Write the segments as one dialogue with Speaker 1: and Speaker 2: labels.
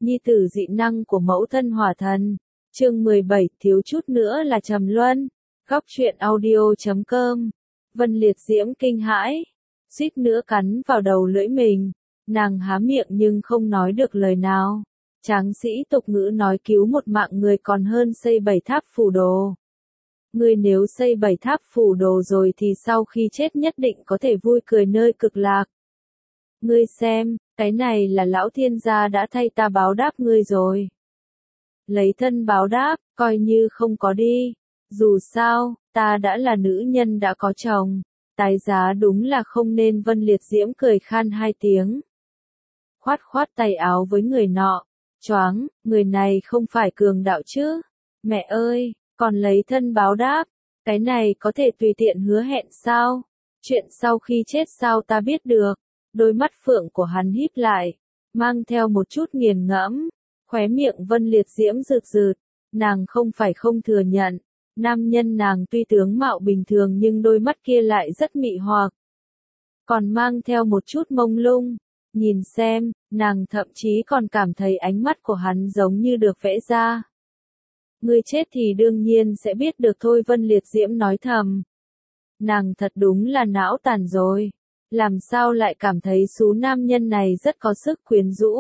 Speaker 1: nhi tử dị năng của mẫu thân hỏa thần. Chương 17, thiếu chút nữa là trầm luân. Góc truyện audio.com. Vân Liệt Diễm kinh hãi, suýt nữa cắn vào đầu lưỡi mình. Nàng há miệng nhưng không nói được lời nào. Tráng sĩ tục ngữ nói cứu một mạng người còn hơn xây 7 tháp phù đồ. Ngươi nếu xây 7 tháp phù đồ rồi thì sau khi chết nhất định có thể vui cười nơi cực lạc. Ngươi xem, cái này là lão thiên gia đã thay ta báo đáp ngươi rồi. Lấy thân báo đáp, coi như không có đi. Dù sao, ta đã là nữ nhân đã có chồng. Tái giá đúng là không nên. Vân Liệt Diễm cười khan hai tiếng. Khoát khoát tay áo với người nọ. Choáng, người này không phải cường đạo chứ. Mẹ ơi, còn lấy thân báo đáp. Cái này có thể tùy tiện hứa hẹn sao? Chuyện sau khi chết sao ta biết được? Đôi mắt phượng của hắn híp lại, mang theo một chút nghiền ngẫm. Khóe miệng Vân Liệt Diễm rực rực. Nàng không phải không thừa nhận. Nam nhân nàng tuy tướng mạo bình thường nhưng đôi mắt kia lại rất mị hoặc. Còn mang theo một chút mông lung. Nhìn xem, nàng thậm chí còn cảm thấy ánh mắt của hắn giống như được vẽ ra. Ngươi chết thì đương nhiên sẽ biết được thôi. Vân Liệt Diễm nói thầm. Nàng thật đúng là não tàn rồi. Làm sao lại cảm thấy số nam nhân này rất có sức quyến rũ.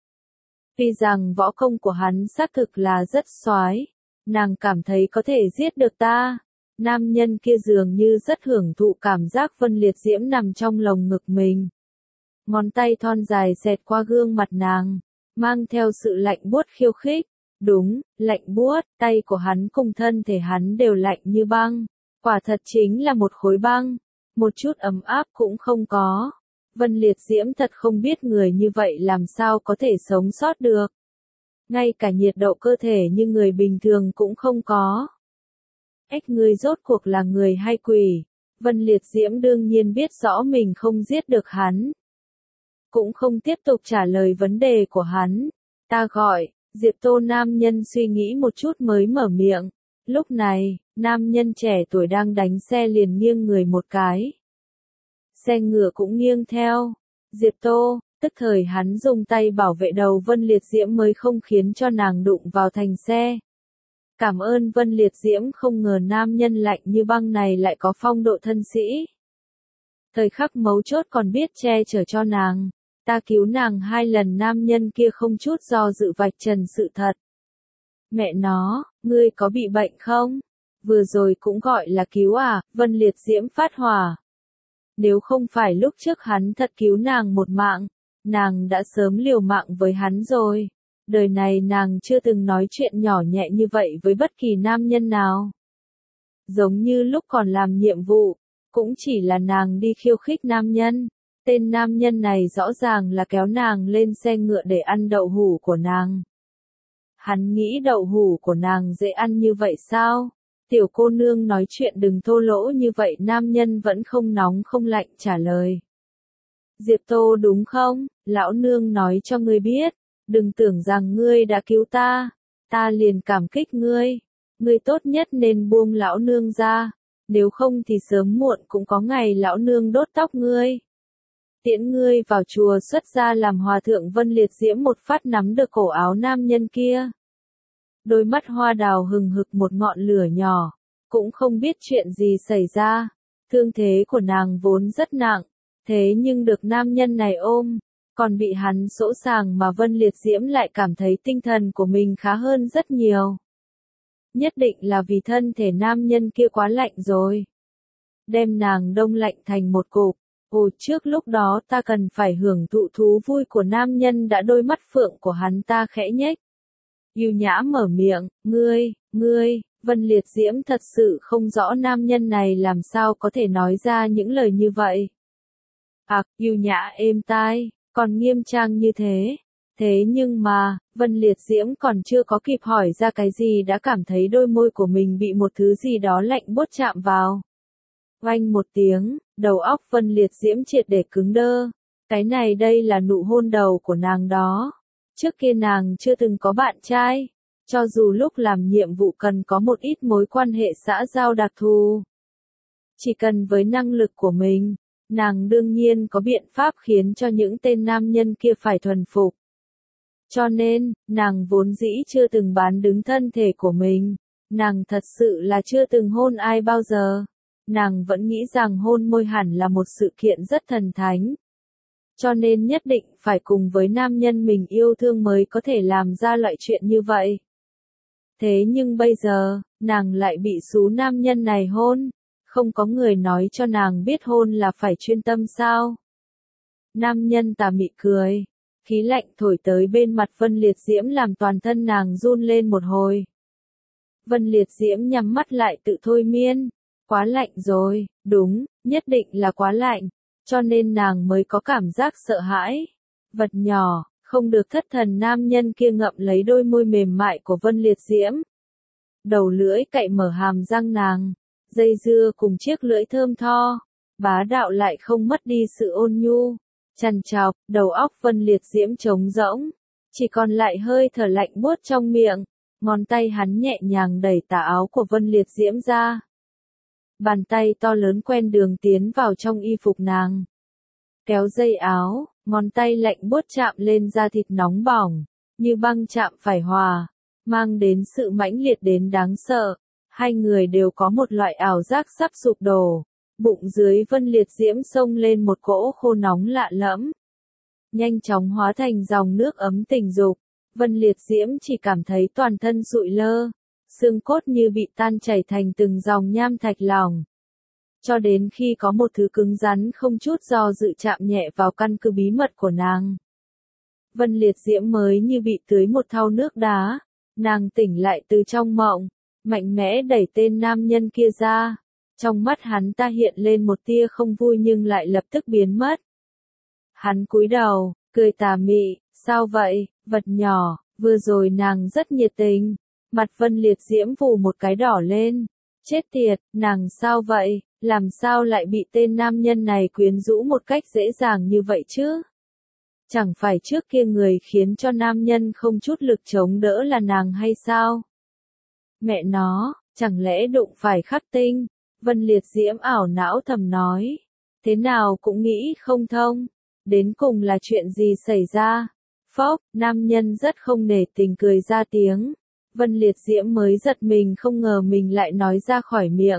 Speaker 1: Tuy rằng võ công của hắn xác thực là rất soái, nàng cảm thấy có thể giết được ta. Nam nhân kia dường như rất hưởng thụ cảm giác Vân Liệt Diễm nằm trong lồng ngực mình. Ngón tay thon dài xẹt qua gương mặt nàng, mang theo sự lạnh buốt khiêu khích. Đúng, lạnh buốt, tay của hắn cùng thân thể hắn đều lạnh như băng. Quả thật chính là một khối băng, một chút ấm áp cũng không có. Vân Liệt Diễm thật không biết người như vậy làm sao có thể sống sót được. Ngay cả nhiệt độ cơ thể như người bình thường cũng không có. Ếch, ngươi rốt cuộc là người hay quỷ? Vân Liệt Diễm đương nhiên biết rõ mình không giết được hắn. Cũng không tiếp tục trả lời vấn đề của hắn. Ta gọi, Diệp Tô. Nam nhân suy nghĩ một chút mới mở miệng. Lúc này, nam nhân trẻ tuổi đang đánh xe liền nghiêng người một cái. Xe ngựa cũng nghiêng theo. Diệp Tô, tức thời hắn dùng tay bảo vệ đầu Vân Liệt Diễm mới không khiến cho nàng đụng vào thành xe. Cảm ơn. Vân Liệt Diễm không ngờ nam nhân lạnh như băng này lại có phong độ thân sĩ. Thời khắc mấu chốt còn biết che chở cho nàng. Ta cứu nàng 2 lần. Nam nhân kia không chút do dự vạch trần sự thật. Mẹ nó, ngươi có bị bệnh không? Vừa rồi cũng gọi là cứu à? Vân Liệt Diễm phát hỏa. Nếu không phải lúc trước hắn thật cứu nàng một mạng, nàng đã sớm liều mạng với hắn rồi. Đời này nàng chưa từng nói chuyện nhỏ nhẹ như vậy với bất kỳ nam nhân nào. Giống như lúc còn làm nhiệm vụ, cũng chỉ là nàng đi khiêu khích nam nhân. Tên nam nhân này rõ ràng là kéo nàng lên xe ngựa để ăn đậu hũ của nàng. Hắn nghĩ đậu hũ của nàng dễ ăn như vậy sao? Tiểu cô nương nói chuyện đừng thô lỗ như vậy. Nam nhân vẫn không nóng không lạnh trả lời. Diệp Tô đúng không? Lão nương nói cho ngươi biết. Đừng tưởng rằng ngươi đã cứu ta. Ta liền cảm kích ngươi. Ngươi tốt nhất nên buông lão nương ra. Nếu không thì sớm muộn cũng có ngày lão nương đốt tóc ngươi. Tiễn ngươi vào chùa xuất gia làm hòa thượng. Vân Liệt Diễm một phát nắm được cổ áo nam nhân kia. Đôi mắt hoa đào hừng hực một ngọn lửa nhỏ, cũng không biết chuyện gì xảy ra. Thương thế của nàng vốn rất nặng, thế nhưng được nam nhân này ôm, còn bị hắn sỗ sàng mà Vân Liệt Diễm lại cảm thấy tinh thần của mình khá hơn rất nhiều. Nhất định là vì thân thể nam nhân kia quá lạnh rồi. Đem nàng đông lạnh thành một cục. Ồ, trước lúc đó ta cần phải hưởng thụ thú vui của nam nhân đã. Đôi mắt phượng của hắn ta khẽ nhếch. Yêu nhã mở miệng, ngươi, Vân Liệt Diễm thật sự không rõ nam nhân này làm sao có thể nói ra những lời như vậy. Yêu nhã êm tai, còn nghiêm trang như thế. Thế nhưng mà, Vân Liệt Diễm còn chưa có kịp hỏi ra cái gì đã cảm thấy đôi môi của mình bị một thứ gì đó lạnh buốt chạm vào. Oanh một tiếng, đầu óc Vân Liệt Diễm triệt để cứng đơ. Cái này đây là nụ hôn đầu của nàng đó. Trước kia nàng chưa từng có bạn trai, cho dù lúc làm nhiệm vụ cần có một ít mối quan hệ xã giao đặc thù. Chỉ cần với năng lực của mình, nàng đương nhiên có biện pháp khiến cho những tên nam nhân kia phải thuần phục. Cho nên, nàng vốn dĩ chưa từng bán đứng thân thể của mình. Nàng thật sự là chưa từng hôn ai bao giờ. Nàng vẫn nghĩ rằng hôn môi hẳn là một sự kiện rất thần thánh. Cho nên nhất định phải cùng với nam nhân mình yêu thương mới có thể làm ra loại chuyện như vậy. Thế nhưng bây giờ, nàng lại bị số nam nhân này hôn. Không có người nói cho nàng biết hôn là phải chuyên tâm sao. Nam nhân tà mị cười. Khí lạnh thổi tới bên mặt Vân Liệt Diễm làm toàn thân nàng run lên một hồi. Vân Liệt Diễm nhắm mắt lại tự thôi miên. Quá lạnh rồi, đúng, nhất định là quá lạnh. Cho nên nàng mới có cảm giác sợ hãi. Vật nhỏ, không được thất thần nam nhân kia ngậm lấy đôi môi mềm mại của Vân Liệt Diễm. Đầu lưỡi cạy mở hàm răng nàng, dây dưa cùng chiếc lưỡi thơm tho, bá đạo lại không mất đi sự ôn nhu. Chằn chọc, đầu óc Vân Liệt Diễm trống rỗng, chỉ còn lại hơi thở lạnh buốt trong miệng. Ngón tay hắn nhẹ nhàng đẩy tà áo của Vân Liệt Diễm ra. Bàn tay to lớn quen đường tiến vào trong y phục nàng. Kéo dây áo, ngón tay lạnh buốt chạm lên da thịt nóng bỏng, như băng chạm phải hòa, mang đến sự mãnh liệt đến đáng sợ. Hai người đều có một loại ảo giác sắp sụp đổ. Bụng dưới Vân Liệt Diễm xông lên một cỗ khô nóng lạ lẫm. Nhanh chóng hóa thành dòng nước ấm tình dục. Vân Liệt Diễm chỉ cảm thấy toàn thân sụi lơ. Xương cốt như bị tan chảy thành từng dòng nham thạch lỏng. Cho đến khi có một thứ cứng rắn không chút do dự chạm nhẹ vào căn cứ bí mật của nàng. Vân Liệt Diễm mới như bị tưới một thau nước đá. Nàng tỉnh lại từ trong mộng, mạnh mẽ đẩy tên nam nhân kia ra. Trong mắt hắn ta hiện lên một tia không vui nhưng lại lập tức biến mất. Hắn cúi đầu, cười tà mị, sao vậy, vật nhỏ, vừa rồi nàng rất nhiệt tình. Mặt Vân Liệt Diễm vù một cái đỏ lên. Chết tiệt, nàng sao vậy, làm sao lại bị tên nam nhân này quyến rũ một cách dễ dàng như vậy chứ? Chẳng phải trước kia người khiến cho nam nhân không chút lực chống đỡ là nàng hay sao? Mẹ nó, chẳng lẽ đụng phải khắc tinh? Vân Liệt Diễm ảo não thầm nói. Thế nào cũng nghĩ không thông. Đến cùng là chuyện gì xảy ra? Phốc, nam nhân rất không nể tình cười ra tiếng. Vân Liệt Diễm mới giật mình không ngờ mình lại nói ra khỏi miệng.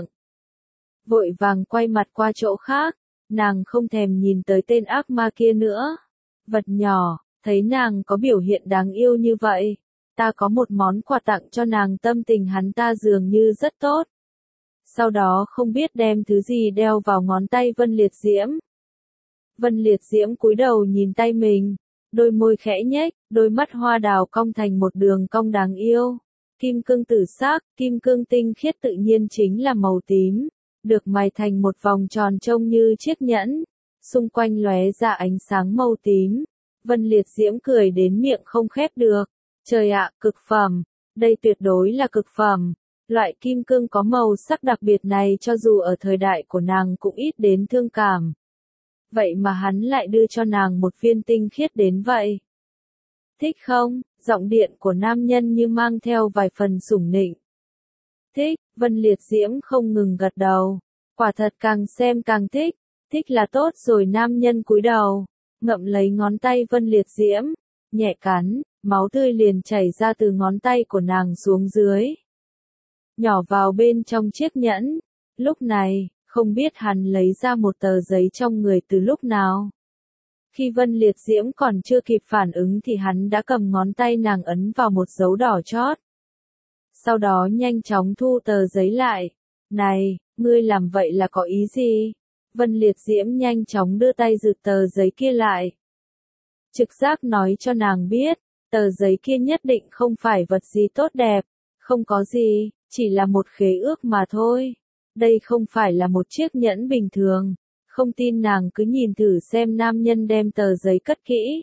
Speaker 1: Vội vàng quay mặt qua chỗ khác. Nàng không thèm nhìn tới tên ác ma kia nữa. Vật nhỏ, thấy nàng có biểu hiện đáng yêu như vậy. Ta có một món quà tặng cho nàng, tâm tình hắn ta dường như rất tốt. Sau đó không biết đem thứ gì đeo vào ngón tay Vân Liệt Diễm. Vân Liệt Diễm cúi đầu nhìn tay mình, đôi môi khẽ nhếch, đôi mắt hoa đào cong thành một đường cong đáng yêu. Kim cương tử sắc, kim cương tinh khiết tự nhiên chính là màu tím, được mài thành một vòng tròn trông như chiếc nhẫn, xung quanh lóe ra ánh sáng màu tím. Vân Liệt Diễm cười đến miệng không khép được. Trời ạ, cực phẩm, đây tuyệt đối là cực phẩm. Loại kim cương có màu sắc đặc biệt này cho dù ở thời đại của nàng cũng ít đến thương cảm. Vậy mà hắn lại đưa cho nàng một viên tinh khiết đến vậy. Thích không? Giọng điện của nam nhân như mang theo vài phần sủng nịnh. Thích, Vân Liệt Diễm không ngừng gật đầu. Quả thật càng xem càng thích. Thích là tốt rồi. Nam nhân cúi đầu, ngậm lấy ngón tay Vân Liệt Diễm, nhẹ cắn, máu tươi liền chảy ra từ ngón tay của nàng xuống dưới. Nhỏ vào bên trong chiếc nhẫn. Lúc này, không biết hắn lấy ra một tờ giấy trong người từ lúc nào. Khi Vân Liệt Diễm còn chưa kịp phản ứng thì hắn đã cầm ngón tay nàng ấn vào một dấu đỏ chót. Sau đó nhanh chóng thu tờ giấy lại. Này, ngươi làm vậy là có ý gì? Vân Liệt Diễm nhanh chóng đưa tay giựt tờ giấy kia lại. Trực giác nói cho nàng biết, tờ giấy kia nhất định không phải vật gì tốt đẹp. Không có gì, chỉ là một khế ước mà thôi. Đây không phải là một chiếc nhẫn bình thường. Không tin nàng cứ nhìn thử xem. Nam nhân đem tờ giấy cất kỹ.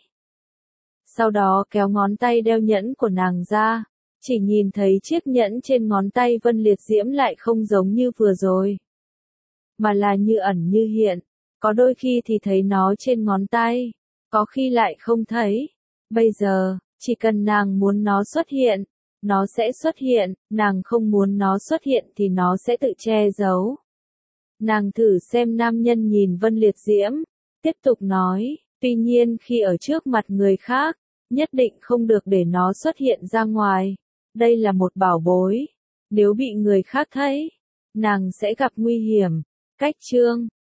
Speaker 1: Sau đó kéo ngón tay đeo nhẫn của nàng ra. Chỉ nhìn thấy chiếc nhẫn trên ngón tay Vân Liệt Diễm lại không giống như vừa rồi. Mà là như ẩn như hiện. Có đôi khi thì thấy nó trên ngón tay. Có khi lại không thấy. Bây giờ, chỉ cần nàng muốn nó xuất hiện, nó sẽ xuất hiện, nàng không muốn nó xuất hiện thì nó sẽ tự che giấu. Nàng thử xem. Nam nhân nhìn Vân Liệt Diễm, tiếp tục nói, tuy nhiên khi ở trước mặt người khác, Nhất định không được để nó xuất hiện ra ngoài. Đây là một bảo bối. Nếu bị người khác thấy, nàng sẽ gặp nguy hiểm. Cách chương